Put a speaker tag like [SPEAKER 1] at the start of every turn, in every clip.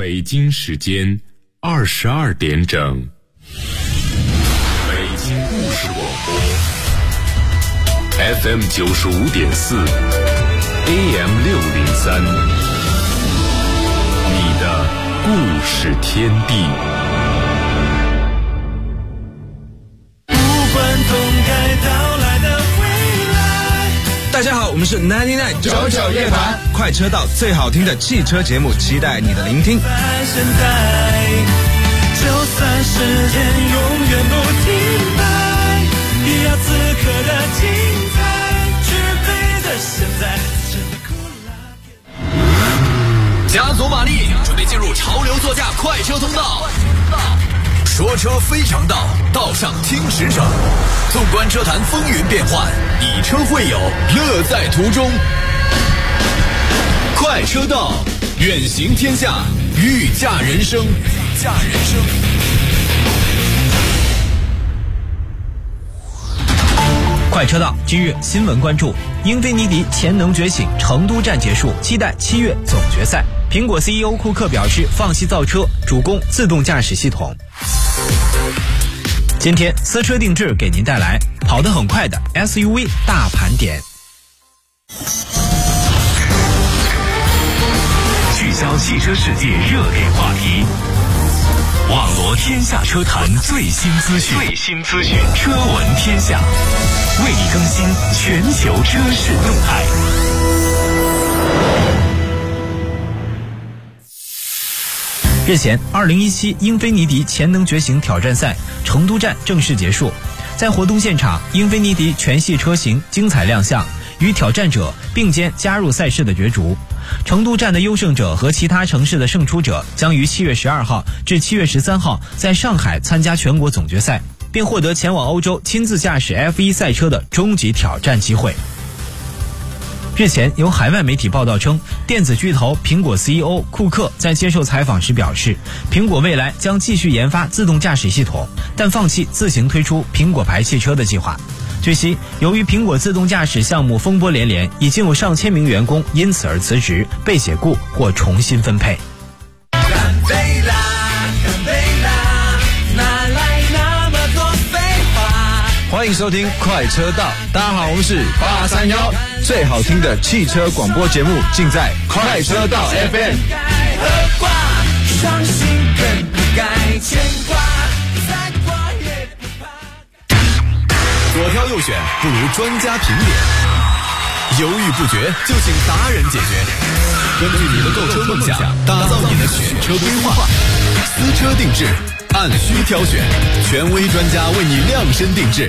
[SPEAKER 1] 北京时间22点整，北京故事广播 FM 95.4 AM 603，你的故事天地。
[SPEAKER 2] 大家好，我们是99夜盘，快车道最好听的汽车节目，期待你的聆听。
[SPEAKER 3] 就算时间永远不停摆，也要此刻的精彩，举杯的现在真的哭了。
[SPEAKER 4] 加足马力，准备进入潮流座驾快车通道。说车非常道，道上听实诚。纵观车坛风云变幻，以车会友，乐在途中。快车道，远行天下，御驾人生。
[SPEAKER 5] 快车道，今日新闻关注：英菲尼迪潜能觉醒，成都站结束，期待7月总决赛。苹果 CEO 库克表示放弃造车，主攻自动驾驶系统。今天私车定制给您带来跑得很快的 SUV 大盘点，
[SPEAKER 6] 聚焦汽车世界热点话题，网罗天下车坛最新资讯，车闻天下，为你更新全球车市动态。
[SPEAKER 5] 日前，2017英菲尼迪潜能觉醒挑战赛成都站正式结束。在活动现场，英菲尼迪全系车型精彩亮相，与挑战者并肩加入赛事的角逐。成都站的优胜者和其他城市的胜出者将于7月12号至7月13号在上海参加全国总决赛，并获得前往欧洲亲自驾驶 F1 赛车的终极挑战机会。日前，有海外媒体报道称，电子巨头苹果 CEO 库克在接受采访时表示，苹果未来将继续研发自动驾驶系统，但放弃自行推出苹果牌汽车的计划。据悉，由于苹果自动驾驶项目风波连连，已经有上千名员工因此而辞职、被解雇或重新分配。
[SPEAKER 2] 欢迎收听快车道，大家好，我们是831，最好听的汽车广播节目尽在快车道 FM。
[SPEAKER 3] 伤心更不该牵挂，再挂也不怕。
[SPEAKER 4] 左挑右选不如专家评点，犹豫不决就请达人解决。根据你的购车梦想，打造你的选车规划，私车定制，按需挑选，权威专家为你量身定制。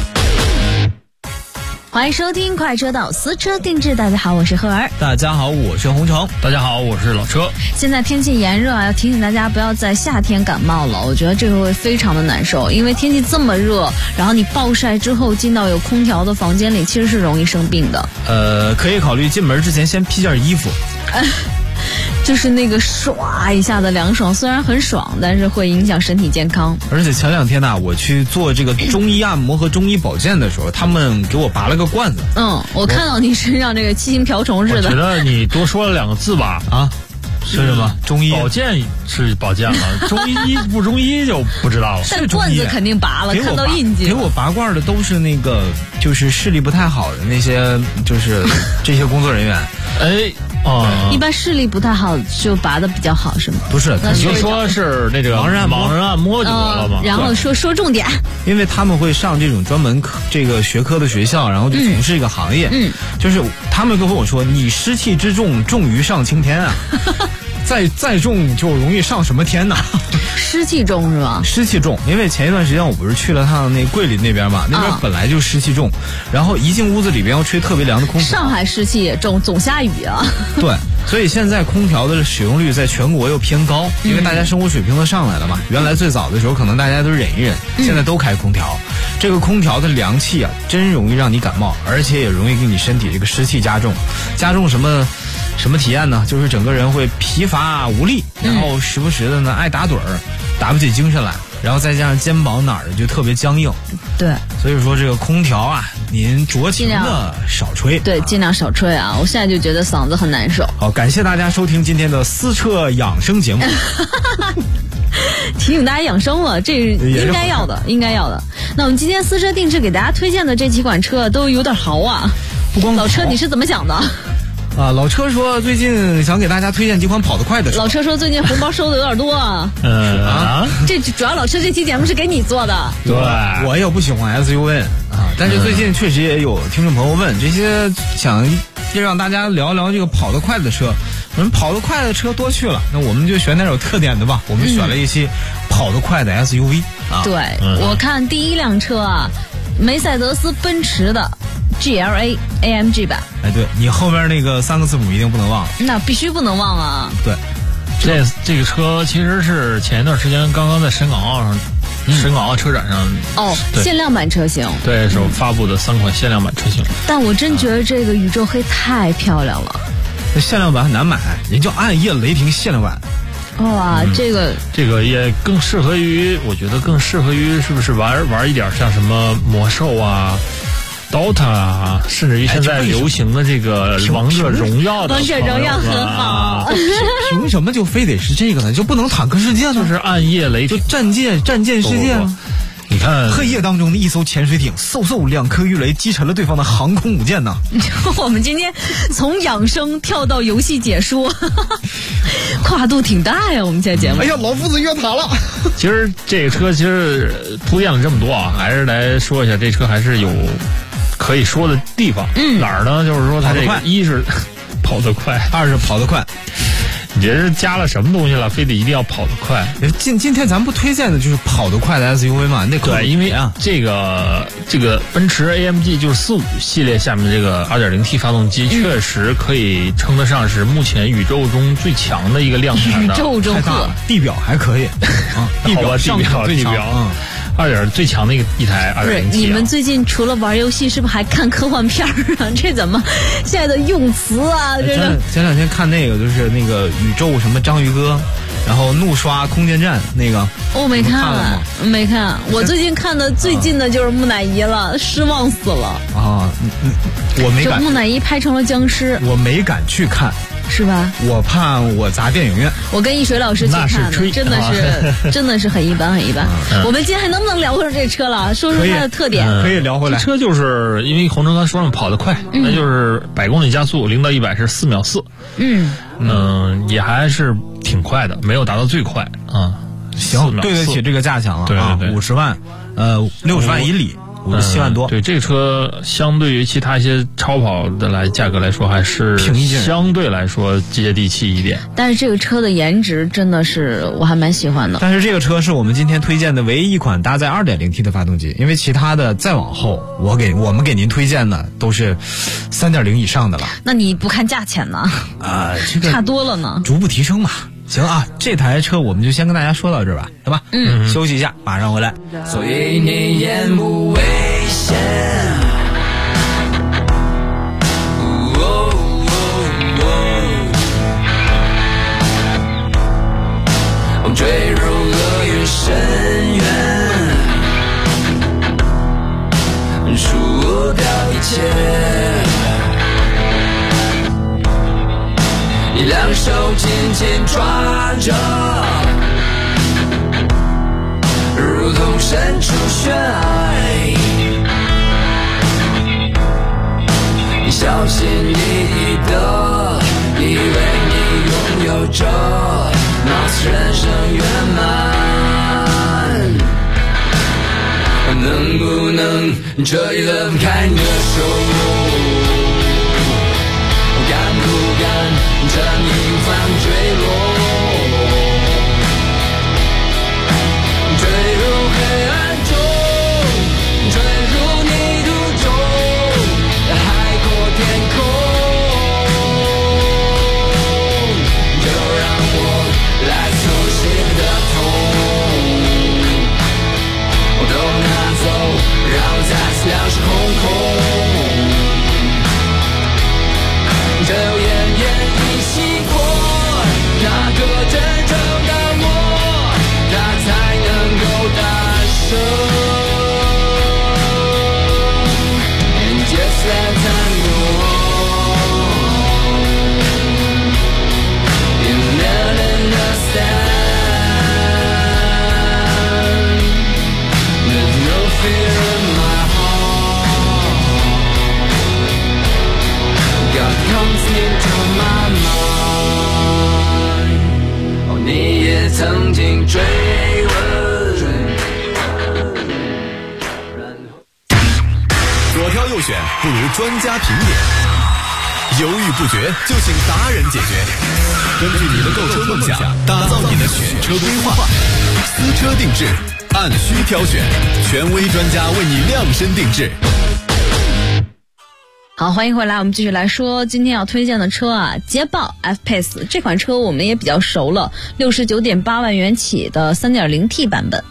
[SPEAKER 7] 欢迎收听快车道私车定制，大家好，我是赫儿。
[SPEAKER 5] 大家好，我是洪城。
[SPEAKER 8] 大家好，我是老车。
[SPEAKER 7] 现在天气炎热啊，要提醒大家不要在夏天感冒了，我觉得这个会非常的难受，因为天气这么热，然后你暴晒之后进到有空调的房间里，其实是容易生病的。
[SPEAKER 5] 可以考虑进门之前先披件衣服。
[SPEAKER 7] 就是那个唰一下的凉爽，虽然很爽，但是会影响身体健康。
[SPEAKER 5] 而且前2天呢，我去做这个中医按摩和中医保健的时候，他们给我拔了个罐子。
[SPEAKER 7] 我看到你身上这个七星瓢虫似的。
[SPEAKER 8] 我觉得你多说了2个字吧。
[SPEAKER 5] 啊，是什么？中医
[SPEAKER 8] 保健是保健了，中医不中医就不知道了。
[SPEAKER 7] 但罐子肯定拔了，看到印记。
[SPEAKER 5] 给我拔罐的都是那个就是视力不太好的那些，就是这些工作人员。
[SPEAKER 7] 一般视力不太好就拔的比较好是吗？
[SPEAKER 5] 不是，
[SPEAKER 8] 你就说是那个盲人按摩就得了嘛。
[SPEAKER 7] 然后说重点，
[SPEAKER 5] 因为他们会上这种专门这个学科的学校，然后就从事这个行业。就是他们跟我说，你湿气之重，重于上青天啊。再重就容易上什么天呢？
[SPEAKER 7] 湿气重是吧？
[SPEAKER 5] 湿气重，因为前一段时间我不是去了趟那桂林那边嘛，那边本来就湿气重，然后一进屋子里边要吹特别凉的空调。
[SPEAKER 7] 上海湿气也重，总下雨啊。
[SPEAKER 5] 对，所以现在空调的使用率在全国又偏高，因为大家生活水平都上来了嘛。原来最早的时候可能大家都忍一忍，现在都开空调。这个空调的凉气啊，真容易让你感冒，而且也容易给你身体这个湿气加重什么体验呢？就是整个人会疲乏无力，然后时不时的呢爱打盹儿，打不起精神来。 然后再加上肩膀哪儿的就特别僵硬。
[SPEAKER 7] 对，
[SPEAKER 5] 所以说这个空调啊，您酌情的少吹。
[SPEAKER 7] 对，尽量少吹啊！我现在就觉得嗓子很难受。
[SPEAKER 5] 好，感谢大家收听今天的私车养生节目。
[SPEAKER 7] 提醒大家养生了，这应该要的，应该要的。那我们今天私车定制给大家推荐的这几款车都有点豪啊。
[SPEAKER 5] 不光
[SPEAKER 7] 老车，你是怎么想的？
[SPEAKER 5] 啊，老车说最近想给大家推荐几款跑得快的车。
[SPEAKER 7] 老车说最近红包收的有点多啊。这主要老车这期节目是给你做的。
[SPEAKER 5] 对，我也不喜欢 SUV 啊，但是最近确实也有听众朋友问这些，想让大家聊聊这个跑得快的车。我们跑得快的车多去了，那我们就选点有特点的吧。我们选了一些跑得快的 SUV 啊。
[SPEAKER 7] 对，我看第一辆车啊，梅赛德斯奔驰的 GLA AMG 版。
[SPEAKER 5] 哎，对，你后边那个3个字母一定不能忘。
[SPEAKER 7] 那必须不能忘啊。
[SPEAKER 5] 对，
[SPEAKER 8] 这个车其实是前一段时间刚刚在深港澳车展上
[SPEAKER 7] 限量版车型。
[SPEAKER 8] 对，是发布的3款限量版车型。
[SPEAKER 7] 但我真觉得这个宇宙黑太漂亮了。
[SPEAKER 5] 那限量版很难买，人叫暗夜雷霆限量版。
[SPEAKER 7] 哇，这
[SPEAKER 8] 个也更适合于，我觉得更适合于是不是玩一点像什么魔兽啊、DOTA 啊，甚至于现在流行的这个王者荣耀的。
[SPEAKER 7] 王者荣耀很好。
[SPEAKER 5] 凭什么就非得是这个呢？就不能坦克世界呢？
[SPEAKER 8] 就是暗夜雷霆，
[SPEAKER 5] 就战舰世界啊。
[SPEAKER 8] 你看
[SPEAKER 5] 黑夜当中的一艘潜水艇嗖2颗鱼雷击沉了对方的航空母舰呢。
[SPEAKER 7] 我们今天从养生跳到游戏解说，跨度挺大呀，我们现在节目。
[SPEAKER 5] 哎呀，老夫子越塔了。
[SPEAKER 8] 其实这个车其实铺垫了这么多啊，还是来说一下这车还是有可以说的地方。哪儿呢？就是说它这个一是跑得快，
[SPEAKER 5] 二是跑得快。
[SPEAKER 8] 你这是加了什么东西了？非得一定要跑得快？
[SPEAKER 5] 今天咱们不推荐的就是跑得快的 SUV 嘛？那
[SPEAKER 8] 对，因为啊，这个奔驰 AMG 就是45系列下面这个 2.0T 发动机，确实可以称得上是目前宇宙中最强的一个量产的。
[SPEAKER 7] 宇宙中
[SPEAKER 5] 地表还可以啊，地表
[SPEAKER 8] 最强的一台 2.0T。
[SPEAKER 7] 你们最近除了玩游戏，是不是还看科幻片啊？这怎么现在的用词啊？这个
[SPEAKER 5] 前2天看那个就是那个宇宙什么章鱼哥，然后怒刷空间站那个。
[SPEAKER 7] 我没看，没看。我最近看的最近的就是木乃伊了，失望死了
[SPEAKER 5] 啊！我没敢。
[SPEAKER 7] 木乃伊拍成了僵尸，
[SPEAKER 5] 我没敢去看。
[SPEAKER 7] 是吧？
[SPEAKER 5] 我怕我砸电影院。
[SPEAKER 7] 我跟一水老师去看的，真的是很一般，很一般。我们今天还能不能聊回这车了？说说它的特点。
[SPEAKER 5] 可以聊回来。
[SPEAKER 8] 这车就是因为洪城刚说了跑得快，那就是100公里加速0到100是4秒4。也还是挺快的，没有达到最快啊。
[SPEAKER 5] 行，对得起这个价钱了。
[SPEAKER 8] 对对对
[SPEAKER 5] ，50万，60万以里。57万多。
[SPEAKER 8] 对，这个车相对于其他一些超跑的价格来说，还是相对来说接地气一点。
[SPEAKER 7] 但是这个车的颜值真的是我还蛮喜欢的。
[SPEAKER 5] 但是这个车是我们今天推荐的唯一一款搭载 2.0T 的发动机，因为其他的再往后，我们给您推荐的都是3.0以上的了。
[SPEAKER 7] 那你不看价钱呢？
[SPEAKER 5] 这个
[SPEAKER 7] 差多了呢。
[SPEAKER 5] 逐步提升嘛。行啊，这台车我们就先跟大家说到这儿吧，对吧？休息一下，马上回来。
[SPEAKER 3] 所以你眼不危险。坠入了越深渊，输掉一切。你两手紧紧抓着，如同身处悬崖。你小心翼翼的，以为你拥有着貌似人生圆满，能不能彻底的放开你的手？敢不敢趁迎风坠落，坠入黑暗中，坠入泥土中，海阔天空。就让我来手心的痛，都拿走，让我再次两手空空。
[SPEAKER 4] 专家评点，犹豫不决就请达人解决。根据你的购车梦想，打造你的选车规划，私车定制，按需挑选，权威专家为你量身定制。
[SPEAKER 7] 好，欢迎回来，我们继续来说今天要推荐的车啊，捷豹 F-Pace 这款车我们也比较熟了，69.8万元起的 3.0T 版本。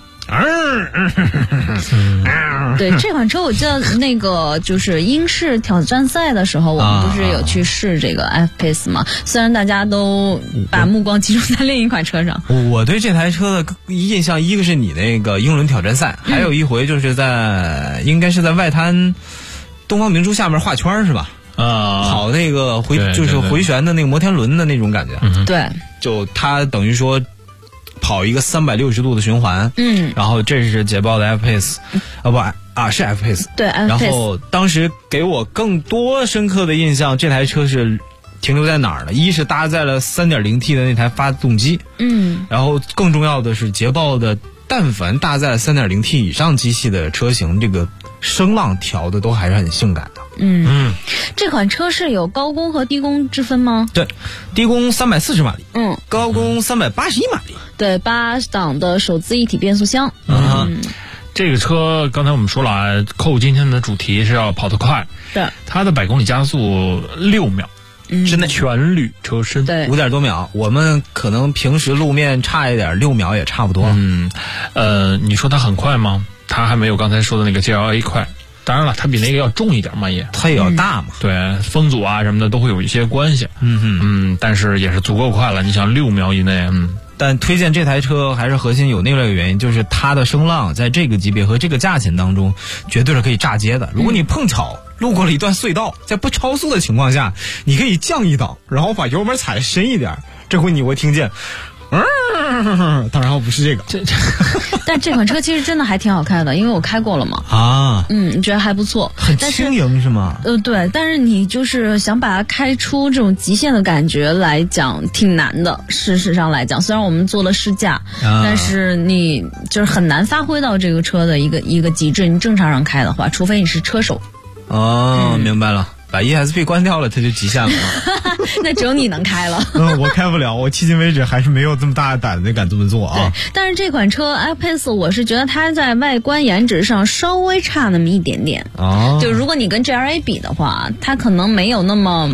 [SPEAKER 7] 对，这款车我记得那个就是英式挑战赛的时候，我们不是有去试这个 F-Pace 吗？虽然大家都把目光集中在另一款车上。
[SPEAKER 5] 我对这台车的印象，一个是你那个英伦挑战赛，还有一回就是应该是在外滩东方明珠下面画圈是吧？跑那个就是回旋的那个摩天轮的那种感觉。
[SPEAKER 7] 对，
[SPEAKER 5] 就它等于说跑一个360度的循环。然后这是捷豹的 F-Pace，是 F-Pace。对
[SPEAKER 7] F-Pace。
[SPEAKER 5] 然后当时给我更多深刻的印象，这台车是停留在哪儿呢？一是搭载了 3.0T 的那台发动机。然后更重要的是，捷豹的但凡搭载 3.0T 以上机器的车型，这个声浪调的都还是很性感的。
[SPEAKER 7] 这款车是有高功和低功之分吗？
[SPEAKER 5] 对，低功340马力，高功381马力。对
[SPEAKER 7] ，8档的手自一体变速箱。
[SPEAKER 8] 这个车刚才我们说了啊，扣今天的主题是要跑得快。
[SPEAKER 7] 对，
[SPEAKER 8] 它的100公里加速6秒。
[SPEAKER 5] 之内
[SPEAKER 8] 全铝车身，
[SPEAKER 7] 对
[SPEAKER 5] ，5点多秒。我们可能平时路面差一点，6秒也差不多。
[SPEAKER 8] 你说它很快吗？它还没有刚才说的那个 GLA 快。当然了，它比那个要重一点嘛，它
[SPEAKER 5] 也要大嘛。
[SPEAKER 8] 对，风阻啊什么的都会有一些关系。但是也是足够快了。你想6秒以内，
[SPEAKER 5] 但推荐这台车还是核心有另外一个原因，就是它的声浪在这个级别和这个价钱当中，绝对是可以炸街的。如果你碰巧路过了一段隧道，在不超速的情况下，你可以降一档，然后把油门踩深一点，这回你会听见。当然不是这个，
[SPEAKER 7] 但这款车其实真的还挺好开的，因为我开过了嘛。觉得还不错，
[SPEAKER 5] 很轻盈是吗？
[SPEAKER 7] 对，但是你就是想把它开出这种极限的感觉来讲，挺难的。事实上来讲，虽然我们做了试驾，但是你就是很难发挥到这个车的一个极致。你正常人开的话，除非你是车手。
[SPEAKER 5] 明白了。把 ESP 关掉了，它就极限了。
[SPEAKER 7] 那只有你能开了。
[SPEAKER 5] 我开不了，我迄今为止还是没有这么大的胆子敢这么做啊。
[SPEAKER 7] 对，但是这款车 F-Pace 我是觉得它在外观颜值上稍微差那么一点点。就如果你跟 GLA 比的话，它可能没有那么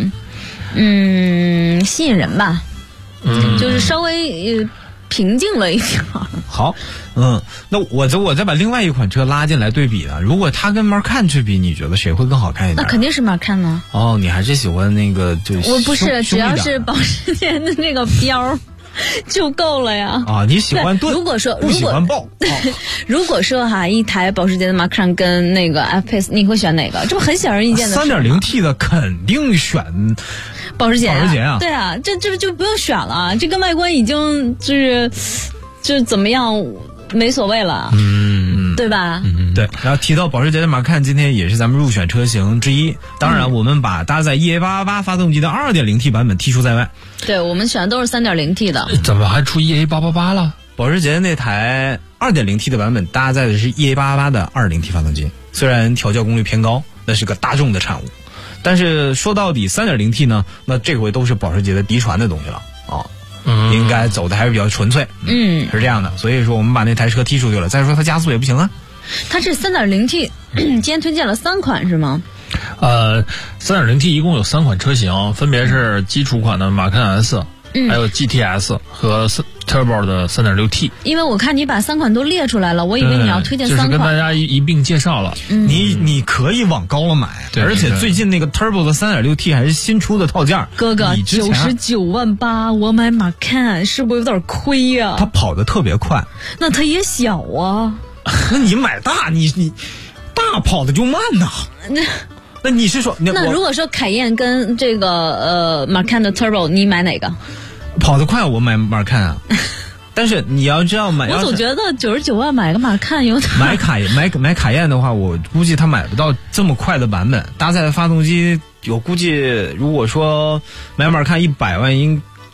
[SPEAKER 7] 吸引人吧。就是稍微平静了一点。
[SPEAKER 5] 好，那我再把另外一款车拉进来对比呢。如果它跟 Macan 去比，你觉得谁会更好看一点？
[SPEAKER 7] 那肯定是 Macan 呢。
[SPEAKER 5] 你还是喜欢那个
[SPEAKER 7] 我不是，只要是保时捷的那个标就够了呀。
[SPEAKER 5] 你喜欢盾，不喜欢豹。
[SPEAKER 7] 如果说一台保时捷的 Macan 跟那个 F-Pace， 你会选哪个？这不很显而易见的事。
[SPEAKER 5] 3.0T 的肯定选
[SPEAKER 7] 保时捷
[SPEAKER 5] 啊。
[SPEAKER 7] 对啊，这就不用选了，这个外观已经就是怎么样没所谓了。对吧？
[SPEAKER 5] 对。然后提到保时捷的Macan，今天也是咱们入选车型之一。当然，我们把搭载 EA888 发动机的 2.0T 版本剔除在外。
[SPEAKER 7] 对，我们选的都是 3.0T 的。
[SPEAKER 8] 怎么还出 EA888 了？
[SPEAKER 5] 保时捷那台 2.0T 的版本搭载的是 EA888 的 2.0T 发动机，虽然调教功率偏高，那是个大众的产物。但是说到底 3.0T 呢，那这回都是保时捷的嫡传的东西了应该走的还是比较纯粹。是这样的，所以说我们把那台车剔出去了。再说它加速也不行啊。
[SPEAKER 7] 它这 3.0T 今天推荐了3款是吗
[SPEAKER 8] ？3.0T 一共有3款车型，分别是基础款的马看 S，还有 GTS 和 Turbo 的 3.6T。
[SPEAKER 7] 因为我看你把3款都列出来了，我以为你要推荐3款。
[SPEAKER 8] 就是跟大家一并介绍了。
[SPEAKER 5] 你可以往高了买，而且最近那个 Turbo 的 3.6T 还是新出的套件。
[SPEAKER 7] 哥哥，99.8万，我买马看是不是有点亏呀？
[SPEAKER 5] 它跑得特别快，
[SPEAKER 7] 那它也小啊。
[SPEAKER 5] 那你买大，你大跑的就慢呐。那你是说，
[SPEAKER 7] 那如果说凯宴跟这个Macan 的 Turbo， 你买哪个？
[SPEAKER 5] 跑得快，我买Macan 啊。但是你要知道
[SPEAKER 7] 我总觉得99万买个Macan有点。
[SPEAKER 5] 买凯宴的话，我估计他买不到这么快的版本。搭载的发动机，我估计如果说买Macan100万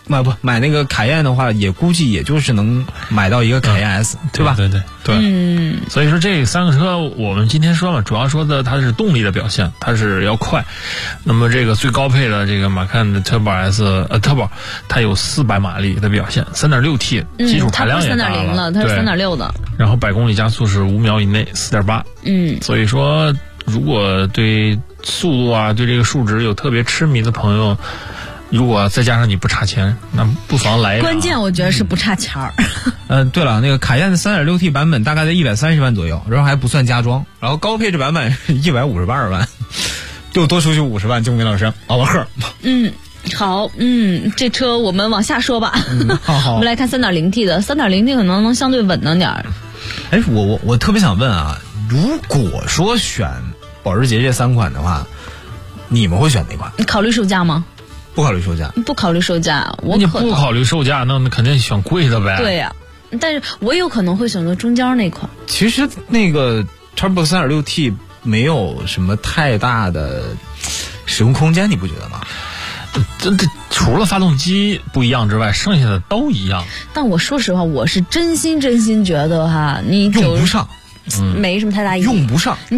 [SPEAKER 2] 买那个凯宴的话，也估计也就是能买到一个凯宴 S，对吧？
[SPEAKER 8] 对。所以说这三个车我们今天说了，主要说的它是动力的表现，它是要快。那么这个最高配的这个马看的 Turbo Turbo， 它有400马力的表现， 3.6T 基础排量也大了，
[SPEAKER 7] 它不是3.0了，它是3.6的。
[SPEAKER 8] 然后100公里加速是5秒以内 4.8。所以说如果对速度啊对这个数值有特别痴迷的朋友，如果再加上你不差钱，那不妨来一辆。
[SPEAKER 7] 关键我觉得是不差钱儿。
[SPEAKER 2] 对了，那个凯宴的 3.6T 版本大概在130万左右，然后还不算加装，然后高配置版本152万，就多出去50万，钟明老师，往贺。
[SPEAKER 7] 好，这车我们往下说吧。
[SPEAKER 2] 好，
[SPEAKER 7] 我们来看 3.0T 的，3.0T 可能相对稳当点儿。
[SPEAKER 2] 哎，我特别想问啊，如果说选保时捷这3款的话，你们会选哪款？
[SPEAKER 7] 你考虑售价吗？
[SPEAKER 2] 不考虑售价。
[SPEAKER 7] 不考虑售价，
[SPEAKER 8] 你不考虑售价，那肯定选贵的呗。
[SPEAKER 7] 对呀，但是我有可能会选择中间那款。
[SPEAKER 2] 其实那个 Turbo 3.6T 没有什么太大的使用空间，你不觉得吗？
[SPEAKER 8] 这除了发动机不一样之外，剩下的都一样。
[SPEAKER 7] 但我说实话，我是真心觉得哈，你
[SPEAKER 2] 用不上。
[SPEAKER 7] 没什么太大意义，
[SPEAKER 2] 用不上。
[SPEAKER 7] 你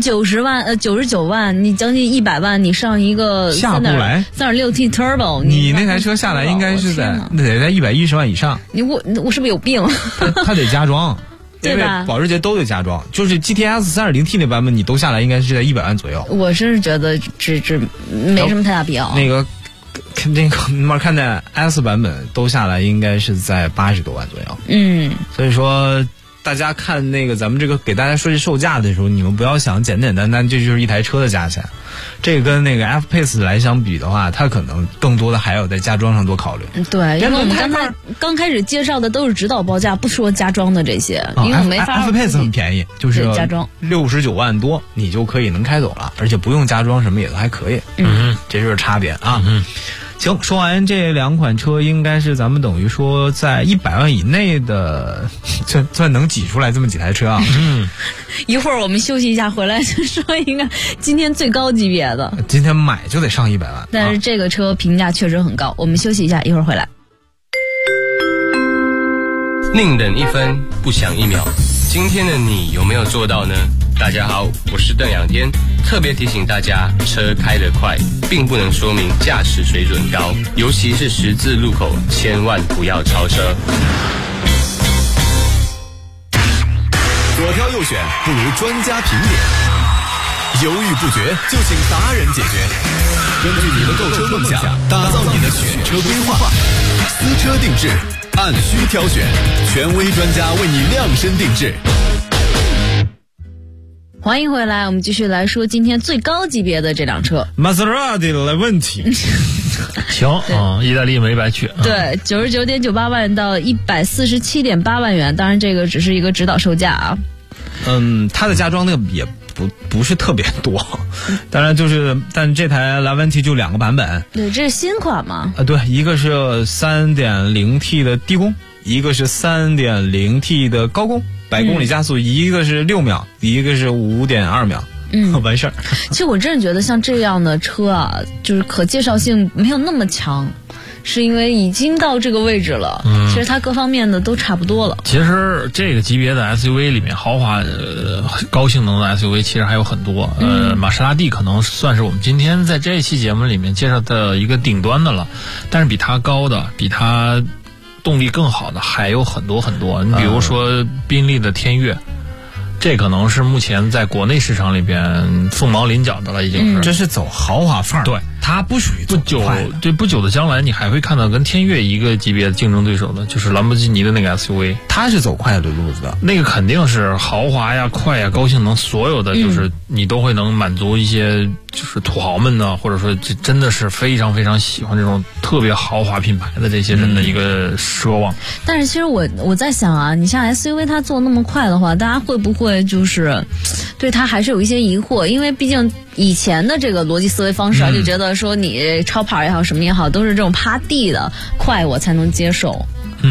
[SPEAKER 7] 99万，你将近100万，你上一个
[SPEAKER 2] 下不来
[SPEAKER 7] 3.6T Turbo，
[SPEAKER 2] 你那台车下来应该是得在110万以上。
[SPEAKER 7] 我是不是有病？
[SPEAKER 2] 它得加装，
[SPEAKER 7] 对吧？
[SPEAKER 2] 保时捷都得加装，就是 GTS 3.0T 那版本你都下来应该是在100万左右。
[SPEAKER 7] 我是觉得这没什么太大必要。
[SPEAKER 2] 那个马看的 S 版本都下来应该是在80多万左右。所以说大家看那个咱们这个给大家说这售价的时候，你们不要想简简单单这就是一台车的价钱。这个跟那个 F-Pace 来相比的话，它可能更多的还要在加装上多考虑。
[SPEAKER 7] 对，因为我们刚开始介绍的都是指导报价，不说加装的这些，因为我没法。
[SPEAKER 2] F-Pace 很便宜，就是
[SPEAKER 7] 加装
[SPEAKER 2] 69万多，你就可以能开走了，而且不用加装什么也都还可以。这就是差别啊。行，说完这2款车，应该是咱们等于说在100万以内的，算能挤出来这么几台车啊。
[SPEAKER 7] 一会儿我们休息一下，回来就说一个今天最高级别的。
[SPEAKER 2] 今天买就得上100万，
[SPEAKER 7] 但是这个车评价确实很高。我们休息一下，一会儿回来。
[SPEAKER 9] 宁等1分，不想1秒。今天的你有没有做到呢？大家好，我是邓仰天，特别提醒大家，车开得快并不能说明驾驶水准高，尤其是十字路口，千万不要超车。
[SPEAKER 4] 左挑右选不如专家评点，犹豫不决就请达人解决。根据你的购车梦想，打造你的选车规划，私车定制，按需挑选，权威专家为你量身定制。
[SPEAKER 7] 欢迎回来，我们继续来说今天最高级别的这辆车。
[SPEAKER 2] 玛莎拉蒂来问题。
[SPEAKER 8] 行啊，意大利没白去。
[SPEAKER 7] 对，99.98万到147.8万元，当然这个只是一个指导售价啊。
[SPEAKER 2] 它的加装那个也不是特别多，当然但这台莱万提就2个版本。
[SPEAKER 7] 对，这是新款嘛？
[SPEAKER 2] 对，一个是 3.0T 的低功，一个是 3.0T 的高功，100公里加速，一个是6秒，一个是5.2秒。完事儿。
[SPEAKER 7] 其实我真的觉得像这样的车啊，就是可介绍性没有那么强，是因为已经到这个位置了。其实它各方面的都差不多了。
[SPEAKER 8] 其实这个级别的 SUV 里面，豪华高性能的 SUV 其实还有很多。玛莎拉蒂可能算是我们今天在这一期节目里面介绍的一个顶端的了，但是比它高的，比它动力更好的还有很多很多。你比如说宾利的天越。这可能是目前在国内市场里边凤毛麟角的了，已经是。
[SPEAKER 2] 这是走豪华范儿。对，它不属于
[SPEAKER 8] 不久的将来，你还会看到跟天越一个级别的竞争对手的，就是兰博基尼的那个 SUV，
[SPEAKER 2] 它是走快的路子的。
[SPEAKER 8] 那个肯定是豪华呀、快呀、高性能，所有的就是你都会能满足一些就是土豪们呢，或者说这真的是非常非常喜欢这种特别豪华品牌的这些人的一个奢望。
[SPEAKER 7] 但是其实我在想啊，你像 SUV 它做那么快的话，大家会不会就是对它还是有一些疑惑？因为毕竟以前的这个逻辑思维方式啊，就觉得说你超跑也好什么也好，都是这种趴地的快我才能接受。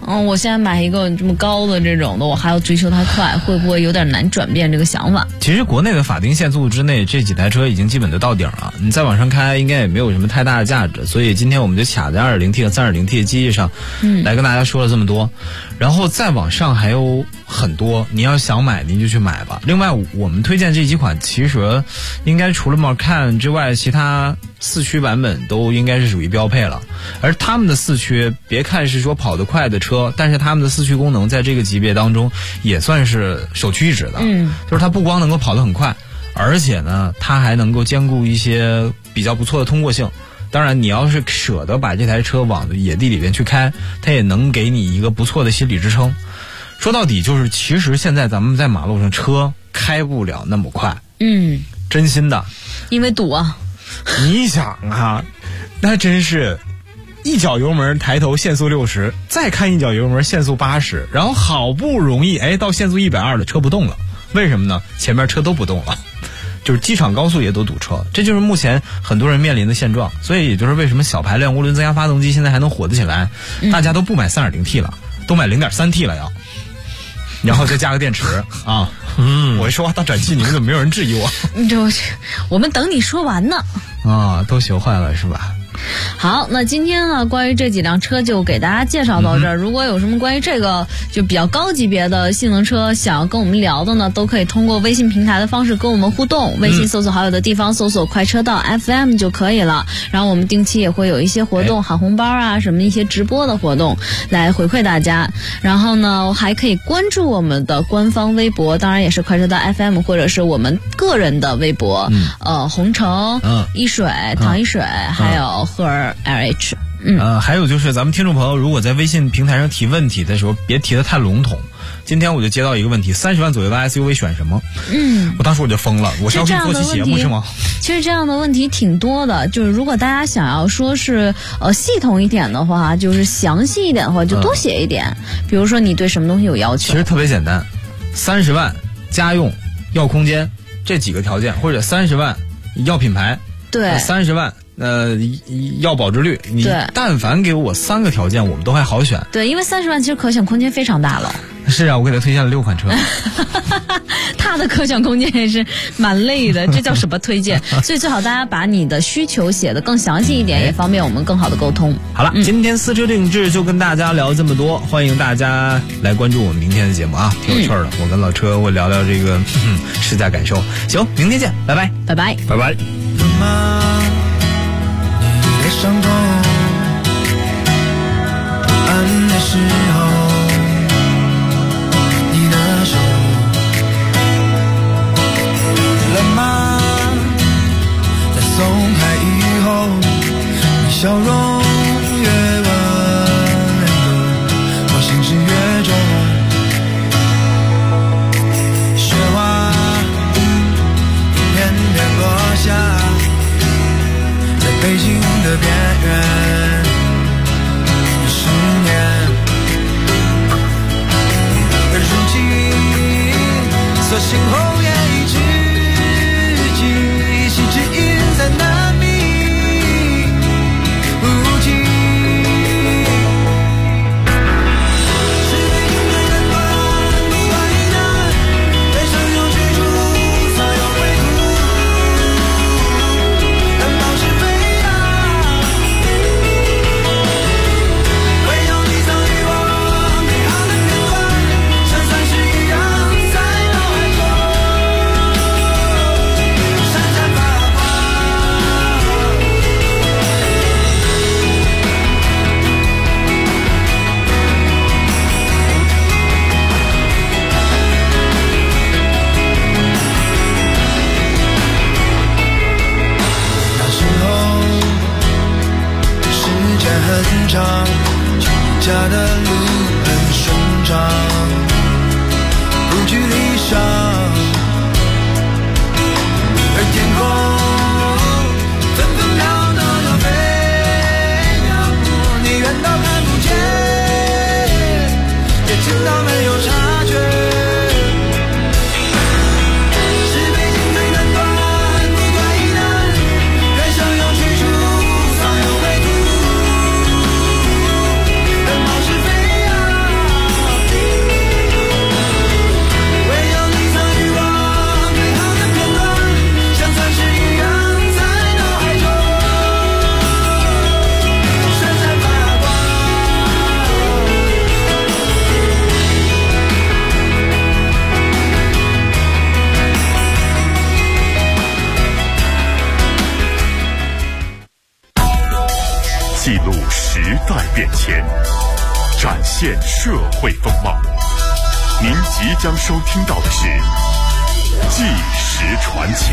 [SPEAKER 7] 我现在买一个这么高的这种的，我还要追求它快，会不会有点难转变这个想法？
[SPEAKER 2] 其实国内的法定限速之内，这几台车已经基本就到顶了，你再往上开应该也没有什么太大的价值，所以今天我们就卡在 2.0T 和 3.0T 的机器上，来跟大家说了这么多，然后再往上还有很多，你要想买您就去买吧。另外我们推荐这几款，其实应该除了 Macan 之外，其他4驱版本都应该是属于标配了。而他们的4驱，别看是说跑得快的车，但是他们的4驱功能在这个级别当中也算是首屈一指的。就是它不光能够跑得很快，而且呢，它还能够兼顾一些比较不错的通过性。当然，你要是舍得把这台车往野地里边去开，它也能给你一个不错的心理支撑。说到底，就是其实现在咱们在马路上车开不了那么快，真心的，
[SPEAKER 7] 因为堵啊。
[SPEAKER 2] 你想啊，那真是一脚油门抬头限速60，再看一脚油门限速80，然后好不容易到限速120了，车不动了，为什么呢？前面车都不动了。就是机场高速也都堵车，这就是目前很多人面临的现状。所以也就是为什么小排量涡轮增压发动机现在还能火得起来，大家都不买 3.0T 了，都买 0.3T 了要，然后再加个电池啊。我一说话大转气，你们怎么没有人质疑我？
[SPEAKER 7] 我们等你说完呢。
[SPEAKER 2] 啊，都学坏了是吧？
[SPEAKER 7] 好，那今天呢，关于这几辆车就给大家介绍到这儿。如果有什么关于这个就比较高级别的性能车想要跟我们聊的呢，都可以通过微信平台的方式跟我们互动。微信搜索好友的地方搜索快车道 FM 就可以了。然后我们定期也会有一些活动，喊红包啊，什么一些直播的活动来回馈大家。然后呢，还可以关注我们的官方微博，当然也是快车道 FM 或者是我们个人的微博，红城、一水、唐一水，还有赫尔 LH。
[SPEAKER 2] 还有就是咱们听众朋友如果在微信平台上提问题的时候，别提得太笼统。今天我就接到一个问题，30万左右的 SUV 选什么？我当时我就疯了，我是要去做期节目是吗？
[SPEAKER 7] 其实这样的问题挺多的，就是如果大家想要说是系统一点的话，就是详细一点的话，就多写一点。比如说你对什么东西有要求？
[SPEAKER 2] 其实特别简单，30万家用要空间这几个条件，或者30万要品牌，
[SPEAKER 7] 对
[SPEAKER 2] ，30万要保值率，你但凡给我3个条件，我们都还好选。
[SPEAKER 7] 对，因为30万其实可选空间非常大了。
[SPEAKER 2] 是啊，我给他推荐了6款车。
[SPEAKER 7] 他的可选空间也是蛮累的，这叫什么推荐？所以最好大家把你的需求写得更详细一点，也方便我们更好的沟通。
[SPEAKER 2] 好了，今天私车定制就跟大家聊这么多，欢迎大家来关注我们明天的节目啊，挺有趣的。我跟老车会聊聊这个试驾感受。行，明天见，拜拜，
[SPEAKER 7] 拜拜，
[SPEAKER 8] 拜拜。
[SPEAKER 3] 你的伤痛，暗的时候，你的手冷吗？在松开以后，你笑容越温柔，我心事越重。雪花片片落下，在北京的边缘，10年，如今所幸红颜已知己，一夕之音在难觅无尽。是北京最远端，不管你难，人生有去处，才有归途。难道是非呀？唯有你曾与我美好的片段，像钻石一样在脑海中闪闪发光。那时候时间很长，回家的路很顺畅，不距离上，而天空分分秒秒的飞扬，你远到看不见，也近到没有察觉。是北京最南端，不管以南，人生有去处，方有归途。奔跑是非
[SPEAKER 1] 记录时代变迁，展现社会风貌。您即将收听到的是《纪实传奇》。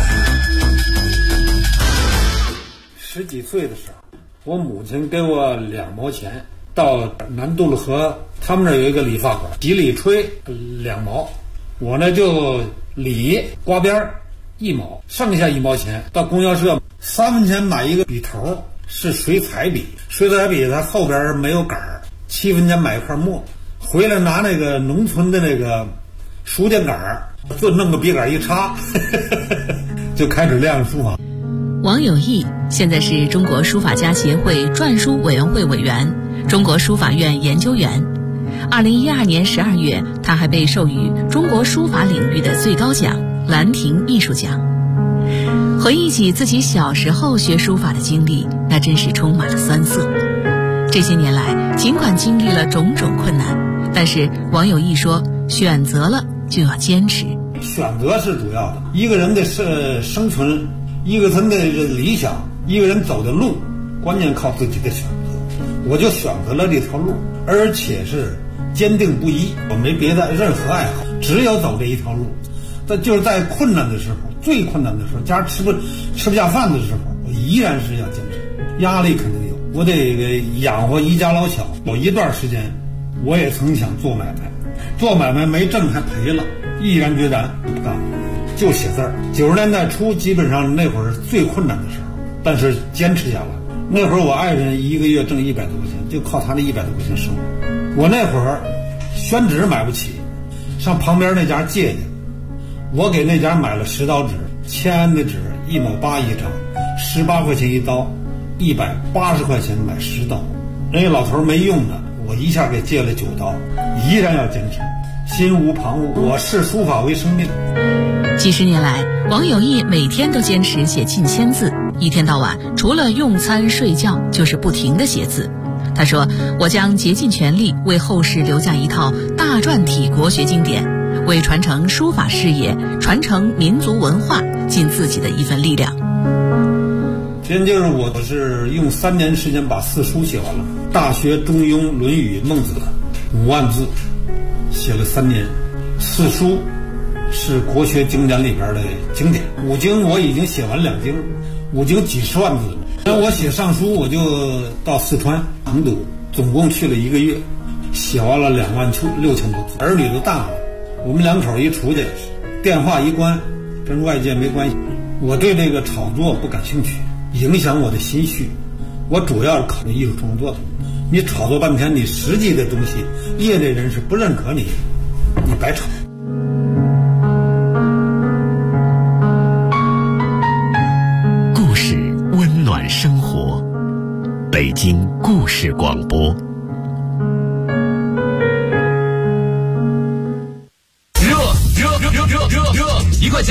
[SPEAKER 10] 10几岁的时候，我母亲给我2毛钱，到南渡路河，他们那有一个理发馆，洗理吹2毛，我呢就理刮边1毛，剩下1毛钱到供销社3分钱买一个笔头，是水彩笔，水彩笔它后边没有杆儿，7分钱买一块墨，回来拿那个农村的那个书店杆儿，就弄个笔杆一插，就开始练书法。
[SPEAKER 11] 王有义现在是中国书法家协会篆书委员会委员、中国书法院研究员。2012年12月，他还被授予中国书法领域的最高奖兰亭艺术奖。回忆起自己小时候学书法的经历，那真是充满了酸涩。这些年来，尽管经历了种种困难，但是王有义说，选择了就要坚持。
[SPEAKER 10] 选择是主要的，一个人的生存，一个人的理想，一个人走的路，关键靠自己的选择。我就选择了这条路，而且是坚定不移，我没别的任何爱好，只有走这一条路。但就是在困难的时候，最困难的时候，家吃不下饭的时候，我依然是要坚持。压力肯定有，我得养活一家老小。有一段时间，我也曾想做买卖，做买卖没挣还赔了，毅然决然不干，就写字儿。90年代初，基本上那会儿是最困难的时候，但是坚持下来。那会儿我爱人一个月挣100多块钱，就靠他那100多块钱生活。我那会儿宣纸买不起，上旁边那家借去。我给那家买了10刀纸，签的纸1毛8一张，18块钱一刀，180块钱买10刀。人家老头没用的，我一下给借了9刀，依然要坚持，心无旁骛。我视书法为生命。
[SPEAKER 11] 几十年来，王有义每天都坚持写近1000字，一天到晚除了用餐睡觉，就是不停地写字。他说：“我将竭尽全力为后世留下一套大篆体国学经典，为传承书法事业、传承民族文化尽自己的一份力量。”
[SPEAKER 10] 今天就是我是用3年时间把4书写完了，《大学》《中庸》《论语》《孟子》5万字，写了3年。4书是国学经典里边的经典，5经我已经写完2经，5经几10万字。那我写上书，我就到四川成都，总共去了1个月，写完了26000多字。儿女都大了，我们2口一出去，电话一关，跟外界没关系。我对这个炒作不感兴趣，影响我的心绪。我主要是考虑艺术创作的。你炒作半天，你实际的东西，业内人士不认可你，你白炒。
[SPEAKER 6] 故事温暖生活，北京故事广播。